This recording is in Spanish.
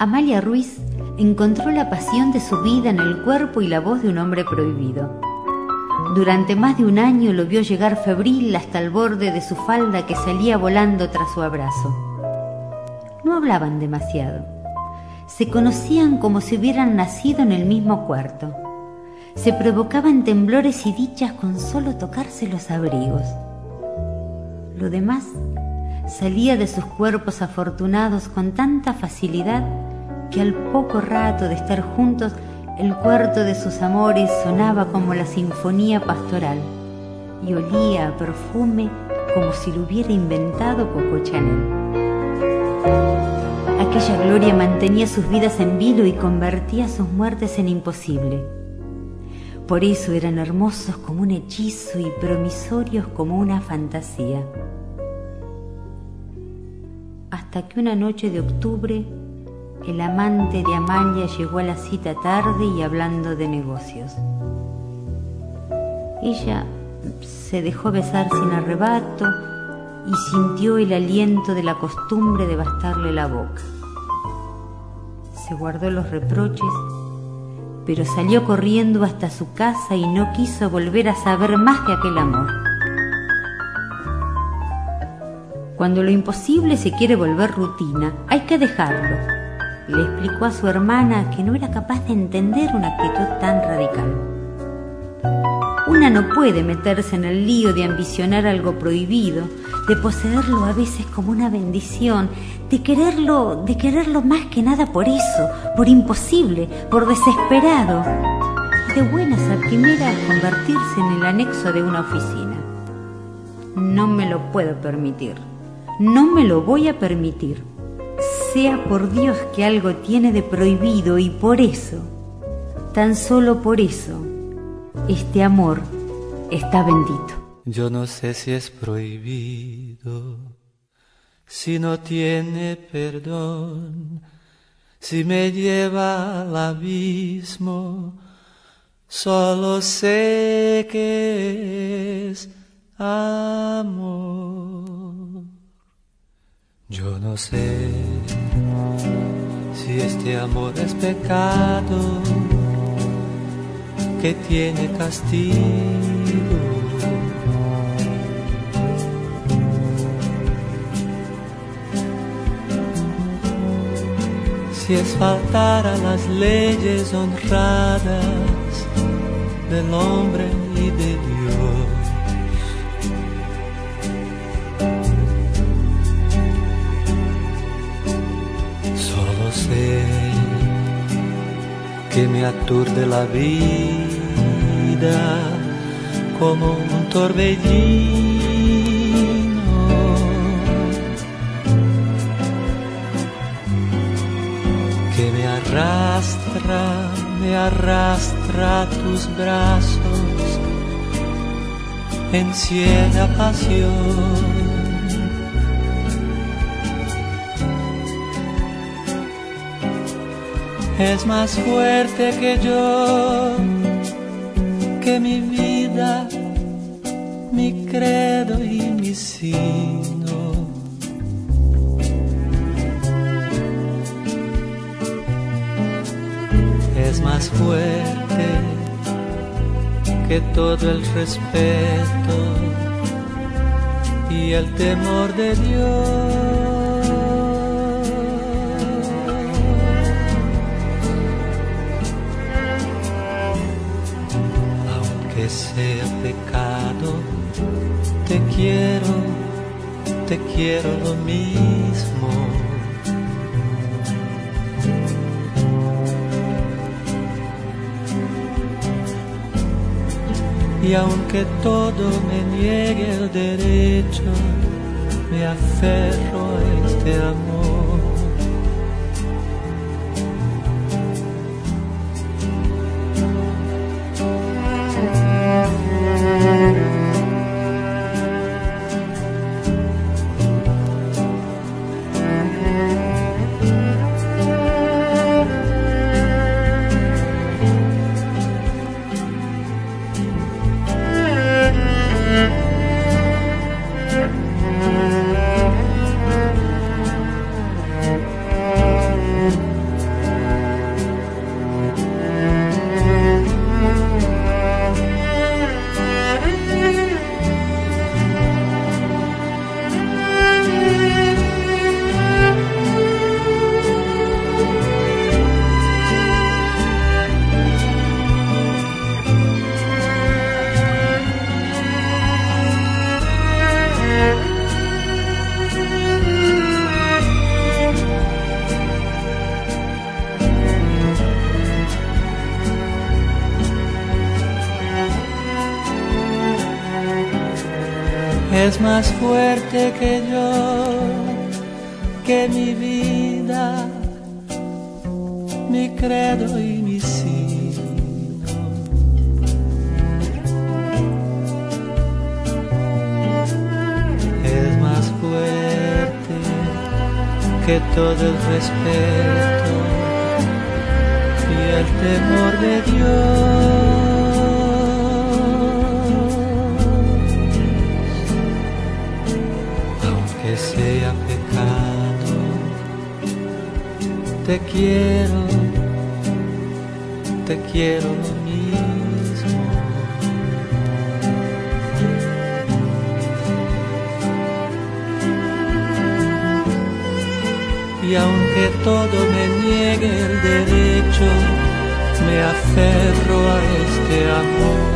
Amalia Ruiz encontró la pasión de su vida en el cuerpo y la voz de un hombre prohibido. Durante más de un año lo vio llegar febril hasta el borde de su falda que salía volando tras su abrazo. No hablaban demasiado. Se conocían como si hubieran nacido en el mismo cuarto. Se provocaban temblores y dichas con solo tocarse los abrigos. Lo demás salía de sus cuerpos afortunados con tanta facilidad que al poco rato de estar juntos el cuarto de sus amores sonaba como la sinfonía pastoral y olía a perfume como si lo hubiera inventado Coco Chanel. Aquella gloria mantenía sus vidas en vilo y convertía sus muertes en imposible. Por eso eran hermosos como un hechizo y promisorios como una fantasía. Hasta que una noche de octubre, el amante de Amalia llegó a la cita tarde y hablando de negocios. Ella se dejó besar sin arrebato y sintió el aliento de la costumbre de bastarle la boca. Se guardó los reproches, pero salió corriendo hasta su casa y no quiso volver a saber más de aquel amor. Cuando lo imposible se quiere volver rutina, hay que dejarlo, le explicó a su hermana, que no era capaz de entender una actitud tan radical. Una no puede meterse en el lío de ambicionar algo prohibido, de poseerlo a veces como una bendición, de quererlo más que nada por eso, por imposible, por desesperado, y de buenas a primeras convertirse en el anexo de una oficina. No me lo puedo permitir, no me lo voy a permitir. Sea por Dios que algo tiene de prohibido y por eso, tan solo por eso, este amor está bendito. Yo no sé si es prohibido, si no tiene perdón, si me lleva al abismo, solo sé que es amor. Yo no sé si este amor es pecado, que tiene castigo. Si es faltar a las leyes honradas del hombre y de Dios. Solo sé que me aturde la vida como un torbellino, que me arrastra a tus brazos en ciega pasión. Es más fuerte que yo, que mi vida, mi credo y mi sino. Es más fuerte que todo el respeto y el temor de Dios. Que sea pecado, te quiero lo mismo. Y aunque todo me niegue el derecho, me aferro a este amor. es más fuerte que yo, que mi vida, mi credo y mi signo. Es más fuerte que todo el respeto y el temor de Dios. Aunque sea pecado, te quiero lo mismo. Y aunque todo me niegue el derecho, me aferro a este amor.